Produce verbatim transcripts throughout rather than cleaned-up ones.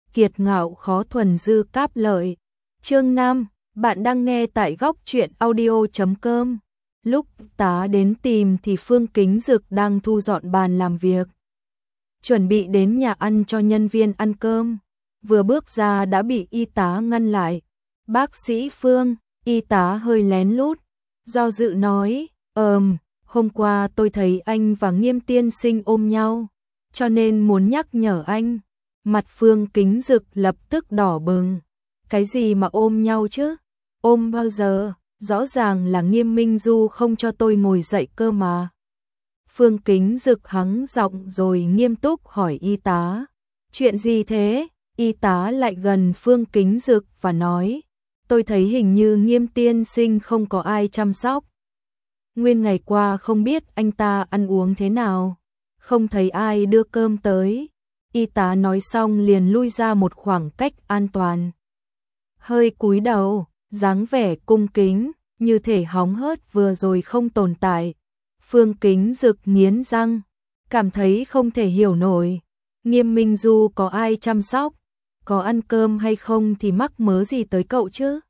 kiệt ngạo khó thuần dư cáp lợi. Chương năm, bạn đang nghe tại góc truyện audio chấm com. Lúc tá đến tìm thì Phương Kính Dực đang thu dọn bàn làm việc, chuẩn bị đến nhà ăn cho nhân viên ăn cơm. Vừa bước ra đã bị y tá ngăn lại. Bác sĩ Phương, y tá hơi lén lút, do dự nói, ờm, hôm qua tôi thấy anh và Nghiêm tiên sinh ôm nhau, cho nên muốn nhắc nhở anh. Mặt Phương Kính Dực lập tức đỏ bừng. Cái gì mà ôm nhau chứ? Ôm bao giờ? Rõ ràng là Nghiêm Minh Du không cho tôi ngồi dậy cơ mà. Phương Kính Dực hắng giọng rồi nghiêm túc hỏi y tá. Chuyện gì thế? Y tá lại gần Phương Kính Dực và nói, tôi thấy hình như Nghiêm tiên sinh không có ai chăm sóc. Nguyên ngày qua không biết anh ta ăn uống thế nào, không thấy ai đưa cơm tới. Y tá nói xong liền lui ra một khoảng cách an toàn, hơi cúi đầu, dáng vẻ cung kính, như thể hóng hớt vừa rồi không tồn tại. Phương Kính Dực nghiến răng, cảm thấy không thể hiểu nổi. Nghiêm Minh Du có ai chăm sóc, có ăn cơm hay không thì mắc mớ gì tới cậu chứ?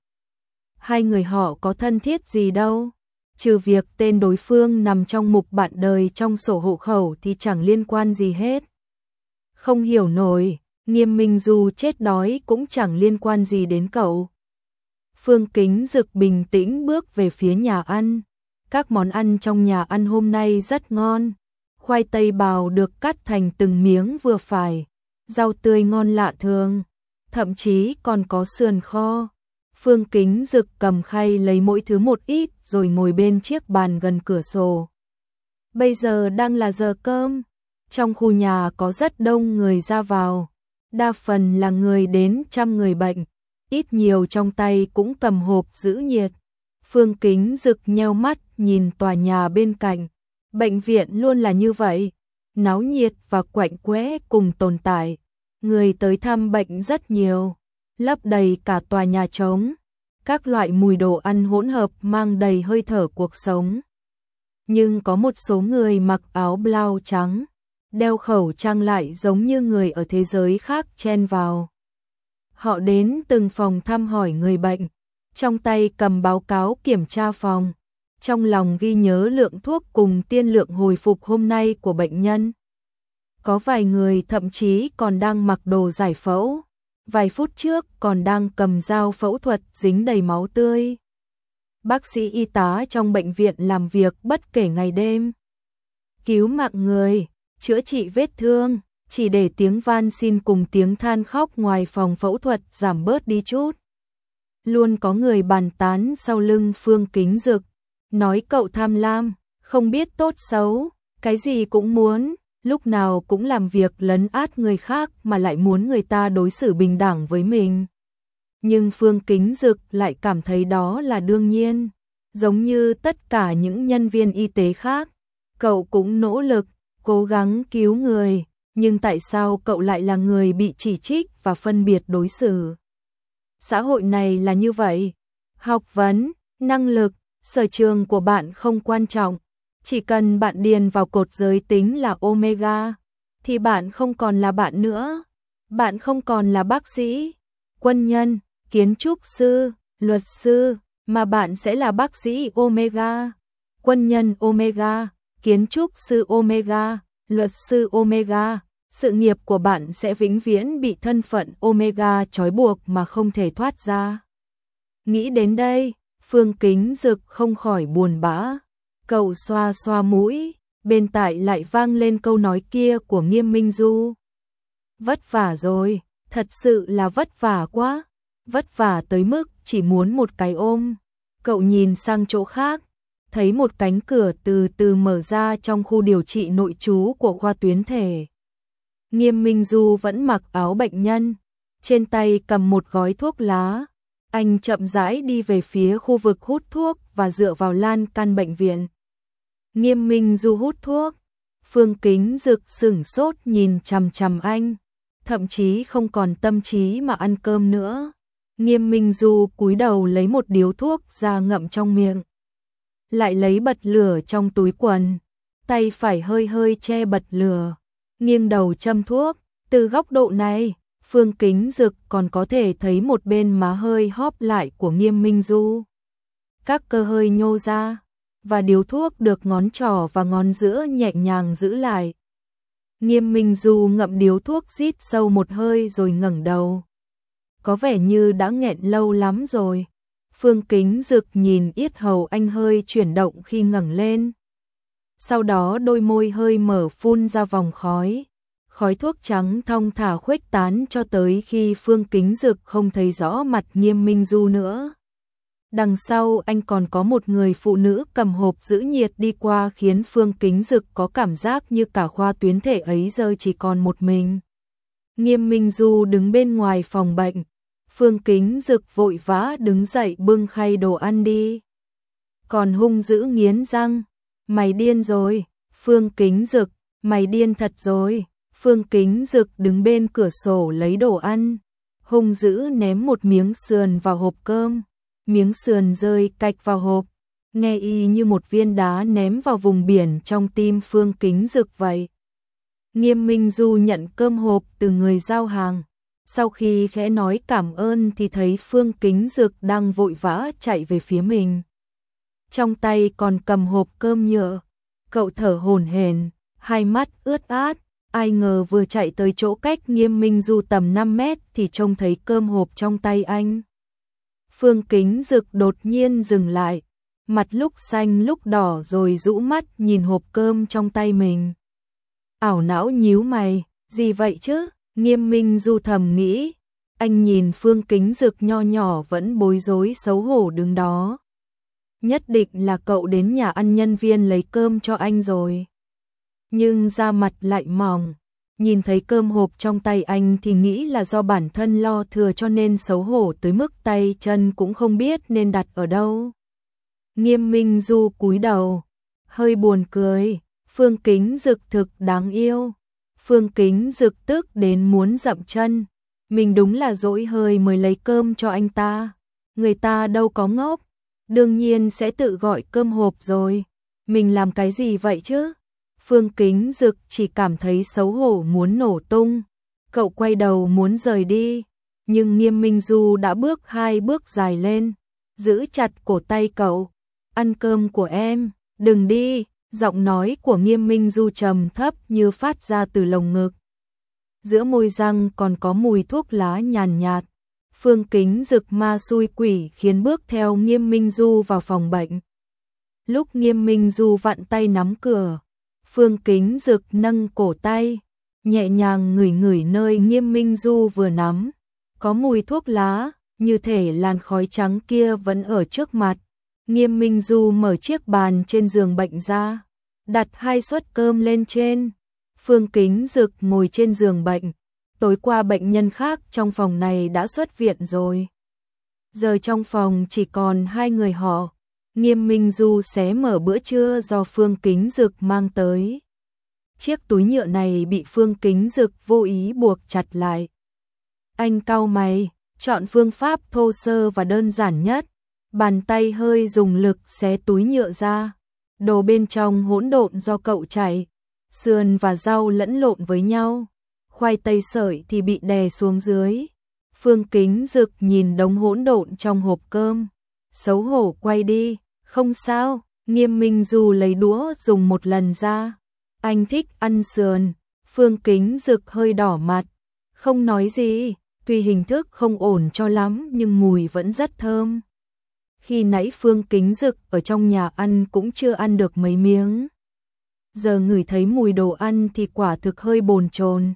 Hai người họ có thân thiết gì đâu, trừ việc tên đối phương nằm trong mục bạn đời trong sổ hộ khẩu thì chẳng liên quan gì hết. Không hiểu nổi, Nghiêm Minh Du chết đói cũng chẳng liên quan gì đến cậu. Phương Kính Dực bình tĩnh bước về phía nhà ăn. Các món ăn trong nhà ăn hôm nay rất ngon. Khoai tây bào được cắt thành từng miếng vừa phải, rau tươi ngon lạ thường, thậm chí còn có sườn kho. Phương Kính Dực cầm khay lấy mỗi thứ một ít rồi ngồi bên chiếc bàn gần cửa sổ. Bây giờ đang là giờ cơm. Trong khu nhà có rất đông người ra vào, đa phần là người đến chăm người bệnh, ít nhiều trong tay cũng cầm hộp giữ nhiệt. Phương Kính Dực nheo mắt nhìn tòa nhà bên cạnh. Bệnh viện luôn là như vậy, náo nhiệt và quạnh quẽ cùng tồn tại. Người tới thăm bệnh rất nhiều, lấp đầy cả tòa nhà trống. Các loại mùi đồ ăn hỗn hợp mang đầy hơi thở cuộc sống. Nhưng có một số người mặc áo blau trắng, đeo khẩu trang lại giống như người ở thế giới khác chen vào. Họ đến từng phòng thăm hỏi người bệnh, trong tay cầm báo cáo kiểm tra phòng, trong lòng ghi nhớ lượng thuốc cùng tiên lượng hồi phục hôm nay của bệnh nhân. Có vài người thậm chí còn đang mặc đồ giải phẫu, vài phút trước còn đang cầm dao phẫu thuật dính đầy máu tươi. Bác sĩ y tá trong bệnh viện làm việc bất kể ngày đêm, cứu mạng người, chữa trị vết thương, chỉ để tiếng van xin cùng tiếng than khóc ngoài phòng phẫu thuật giảm bớt đi chút. Luôn có người bàn tán sau lưng Phương Kính Dực, nói cậu tham lam, không biết tốt xấu, cái gì cũng muốn, lúc nào cũng làm việc lấn át người khác mà lại muốn người ta đối xử bình đẳng với mình. Nhưng Phương Kính Dực lại cảm thấy đó là đương nhiên, giống như tất cả những nhân viên y tế khác, cậu cũng nỗ lực, cố gắng cứu người, nhưng tại sao cậu lại là người bị chỉ trích và phân biệt đối xử? Xã hội này là như vậy, học vấn, năng lực, sở trường của bạn không quan trọng, chỉ cần bạn điền vào cột giới tính là omega, thì bạn không còn là bạn nữa, bạn không còn là bác sĩ, quân nhân, kiến trúc sư, luật sư, mà bạn sẽ là bác sĩ omega, quân nhân omega, kiến trúc sư omega, luật sư omega. Sự nghiệp của bạn sẽ vĩnh viễn bị thân phận omega trói buộc mà không thể thoát ra. Nghĩ đến đây, Phương Kính Dực không khỏi buồn bã. Cậu xoa xoa mũi, bên tai lại vang lên câu nói kia của Nghiêm Minh Du. Vất vả rồi, thật sự là vất vả quá, vất vả tới mức chỉ muốn một cái ôm. Cậu nhìn sang chỗ khác, thấy một cánh cửa từ từ mở ra trong khu điều trị nội trú của khoa tuyến thể. Nghiêm Minh Du vẫn mặc áo bệnh nhân, trên tay cầm một gói thuốc lá. Anh chậm rãi đi về phía khu vực hút thuốc và dựa vào lan can bệnh viện. Nghiêm Minh Du hút thuốc, Phương Kính Dực sửng sốt nhìn chằm chằm anh, thậm chí không còn tâm trí mà ăn cơm nữa. Nghiêm Minh Du cúi đầu lấy một điếu thuốc ra ngậm trong miệng, lại lấy bật lửa trong túi quần, tay phải hơi hơi che bật lửa, nghiêng đầu châm thuốc. Từ góc độ này, Phương Kính Dực còn có thể thấy một bên má hơi hóp lại của Nghiêm Minh Du. Các cơ hơi nhô ra, và điếu thuốc được ngón trỏ và ngón giữa nhẹ nhàng giữ lại. Nghiêm Minh Du ngậm điếu thuốc rít sâu một hơi rồi ngẩng đầu. Có vẻ như đã nghẹn lâu lắm rồi. Phương Kính Dực nhìn yết hầu anh hơi chuyển động khi ngẩng lên. Sau đó đôi môi hơi mở phun ra vòng khói. Khói thuốc trắng thong thả khuếch tán cho tới khi Phương Kính Dực không thấy rõ mặt Nghiêm Minh Du nữa. Đằng sau anh còn có một người phụ nữ cầm hộp giữ nhiệt đi qua khiến Phương Kính Dực có cảm giác như cả khoa tuyến thể ấy giờ chỉ còn một mình. Nghiêm Minh Du đứng bên ngoài phòng bệnh. Phương Kính Dực vội vã đứng dậy bưng khay đồ ăn đi. Còn hung dữ nghiến răng. Mày điên rồi, Phương Kính Dực, mày điên thật rồi. Phương Kính Dực đứng bên cửa sổ lấy đồ ăn. Hung dữ ném một miếng sườn vào hộp cơm. Miếng sườn rơi cạch vào hộp. Nghe y như một viên đá ném vào vùng biển trong tim Phương Kính Dực vậy. Nghiêm Minh Du nhận cơm hộp từ người giao hàng. Sau khi khẽ nói cảm ơn thì thấy Phương Kính Dực đang vội vã chạy về phía mình. Trong tay còn cầm hộp cơm nhựa. Cậu thở hổn hển, hai mắt ướt át. Ai ngờ vừa chạy tới chỗ cách Nghiêm Minh Du tầm năm mét thì trông thấy cơm hộp trong tay anh. Phương Kính Dực đột nhiên dừng lại, mặt lúc xanh lúc đỏ rồi rũ mắt nhìn hộp cơm trong tay mình. Ảo não nhíu mày, gì vậy chứ? Nghiêm Minh Du thầm nghĩ. Anh nhìn Phương Kính Dực nho nhỏ vẫn bối rối xấu hổ đứng đó. Nhất định là cậu đến nhà ăn nhân viên lấy cơm cho anh rồi. Nhưng da mặt lại mỏng. Nhìn thấy cơm hộp trong tay anh thì nghĩ là do bản thân lo thừa cho nên xấu hổ tới mức tay chân cũng không biết nên đặt ở đâu. Nghiêm Minh Du cúi đầu, hơi buồn cười. Phương Kính Dực thực đáng yêu. Phương Kính Dực tức đến muốn dậm chân. Mình đúng là dỗi hơi mới lấy cơm cho anh ta. Người ta đâu có ngốc. Đương nhiên sẽ tự gọi cơm hộp rồi. Mình làm cái gì vậy chứ? Phương Kính Dực chỉ cảm thấy xấu hổ muốn nổ tung. Cậu quay đầu muốn rời đi. Nhưng Nghiêm Minh Du đã bước hai bước dài lên. Giữ chặt cổ tay cậu. Ăn cơm của em, đừng đi. Giọng nói của Nghiêm Minh Du trầm thấp như phát ra từ lồng ngực. Giữa môi răng còn có mùi thuốc lá nhàn nhạt. Phương Kính Dực ma xui quỷ khiến bước theo Nghiêm Minh Du vào phòng bệnh. Lúc Nghiêm Minh Du vặn tay nắm cửa, Phương Kính Dực nâng cổ tay, nhẹ nhàng ngửi ngửi nơi Nghiêm Minh Du vừa nắm. Có mùi thuốc lá, như thể làn khói trắng kia vẫn ở trước mặt. Nghiêm Minh Du mở chiếc bàn trên giường bệnh ra, đặt hai suất cơm lên trên. Phương Kính Dực ngồi trên giường bệnh. Tối qua bệnh nhân khác trong phòng này đã xuất viện rồi. Giờ trong phòng chỉ còn hai người họ. Nghiêm Minh Du xé mở bữa trưa do Phương Kính Dực mang tới. Chiếc túi nhựa này bị Phương Kính Dực vô ý buộc chặt lại. Anh cau mày, chọn phương pháp thô sơ và đơn giản nhất. Bàn tay hơi dùng lực xé túi nhựa ra. Đồ bên trong hỗn độn do cậu chảy. Sườn và rau lẫn lộn với nhau. Khoai tây sợi thì bị đè xuống dưới. Phương Kính Dực nhìn đống hỗn độn trong hộp cơm. Xấu hổ quay đi. Không sao, Nghiêm Minh Du lấy đũa dùng một lần ra. Anh thích ăn sườn. Phương Kính Dực hơi đỏ mặt. Không nói gì, tuy hình thức không ổn cho lắm nhưng mùi vẫn rất thơm. Khi nãy Phương Kính Dực ở trong nhà ăn cũng chưa ăn được mấy miếng. Giờ ngửi thấy mùi đồ ăn thì quả thực hơi bồn chồn.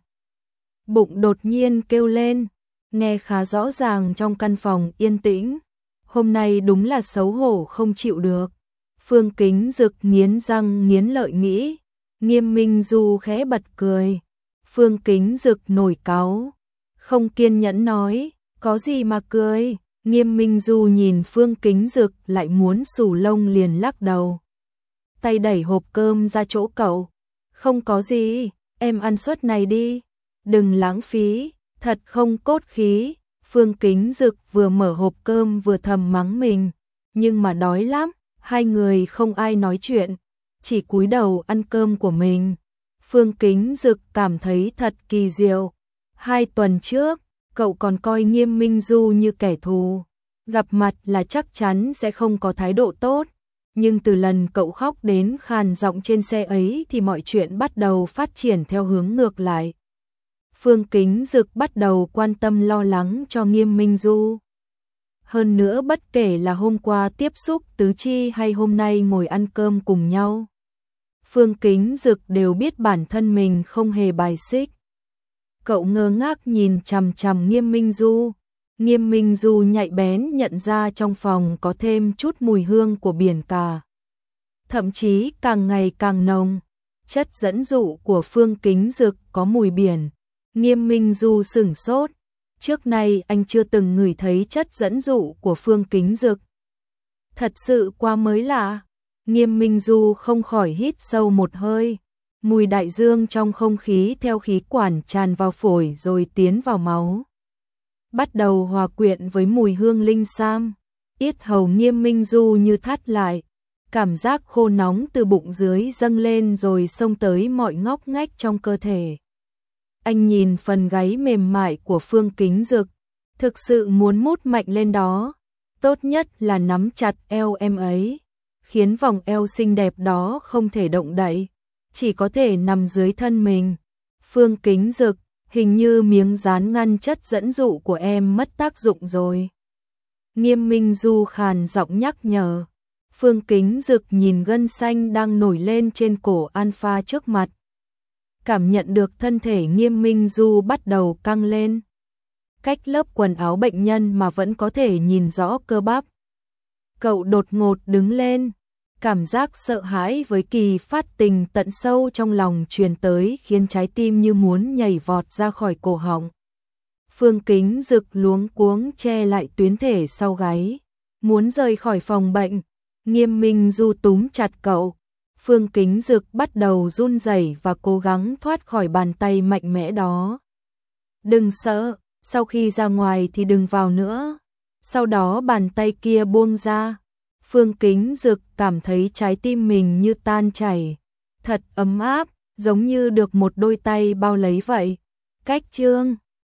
Bụng đột nhiên kêu lên, nghe khá rõ ràng trong căn phòng yên tĩnh. Hôm nay đúng là xấu hổ không chịu được. Phương Kính Dực nghiến răng nghiến lợi nghĩ. Nghiêm Minh Du khẽ bật cười. Phương Kính Dực nổi cáu, không kiên nhẫn nói, có gì mà cười. Nghiêm Minh Du nhìn Phương Kính Dực lại muốn xù lông liền lắc đầu. Tay đẩy hộp cơm ra chỗ cậu. Không có gì, em ăn suất này đi. Đừng lãng phí, thật không cốt khí. Phương Kính Dực vừa mở hộp cơm vừa thầm mắng mình. Nhưng mà đói lắm, hai người không ai nói chuyện. Chỉ cúi đầu ăn cơm của mình. Phương Kính Dực cảm thấy thật kỳ diệu. Hai tuần trước, cậu còn coi Nghiêm Minh Du như kẻ thù. Gặp mặt là chắc chắn sẽ không có thái độ tốt. Nhưng từ lần cậu khóc đến khàn giọng trên xe ấy thì mọi chuyện bắt đầu phát triển theo hướng ngược lại. Phương Kính Dực bắt đầu quan tâm lo lắng cho Nghiêm Minh Du. Hơn nữa bất kể là hôm qua tiếp xúc tứ chi hay hôm nay ngồi ăn cơm cùng nhau, Phương Kính Dực đều biết bản thân mình không hề bài xích. Cậu ngơ ngác nhìn chằm chằm Nghiêm Minh Du. Nghiêm Minh Du nhạy bén nhận ra trong phòng có thêm chút mùi hương của biển cả. Thậm chí càng ngày càng nồng. Chất dẫn dụ của Phương Kính Dực có mùi biển. Nghiêm Minh Du sửng sốt. Trước nay anh chưa từng ngửi thấy chất dẫn dụ của Phương Kính Dực. Thật sự quá mới lạ. Nghiêm Minh Du không khỏi hít sâu một hơi. Mùi đại dương trong không khí theo khí quản tràn vào phổi rồi tiến vào máu. Bắt đầu hòa quyện với mùi hương linh sam. Yết hầu Nghiêm Minh Du như thắt lại. Cảm giác khô nóng từ bụng dưới dâng lên rồi xông tới mọi ngóc ngách trong cơ thể. Anh nhìn phần gáy mềm mại của Phương Kính Dực. Thực sự muốn mút mạnh lên đó. Tốt nhất là nắm chặt eo em ấy. Khiến vòng eo xinh đẹp đó không thể động đậy. Chỉ có thể nằm dưới thân mình. Phương Kính Dực, hình như miếng dán ngăn chất dẫn dụ của em mất tác dụng rồi. Nghiêm Minh Du khàn giọng nhắc nhở. Phương Kính Dực nhìn gân xanh đang nổi lên trên cổ Alpha trước mặt. Cảm nhận được thân thể Nghiêm Minh Du bắt đầu căng lên. Cách lớp quần áo bệnh nhân mà vẫn có thể nhìn rõ cơ bắp. Cậu đột ngột đứng lên. Cảm giác sợ hãi với kỳ phát tình tận sâu trong lòng truyền tới khiến trái tim như muốn nhảy vọt ra khỏi cổ họng. Phương Kính Dực luống cuống che lại tuyến thể sau gáy. Muốn rời khỏi phòng bệnh. Nghiêm Minh Du túm chặt cậu. Phương Kính Dực bắt đầu run rẩy và cố gắng thoát khỏi bàn tay mạnh mẽ đó. Đừng sợ, sau khi ra ngoài thì đừng vào nữa. Sau đó bàn tay kia buông ra. Phương Kính Dực cảm thấy trái tim mình như tan chảy. Thật ấm áp, giống như được một đôi tay bao lấy vậy. Cách chương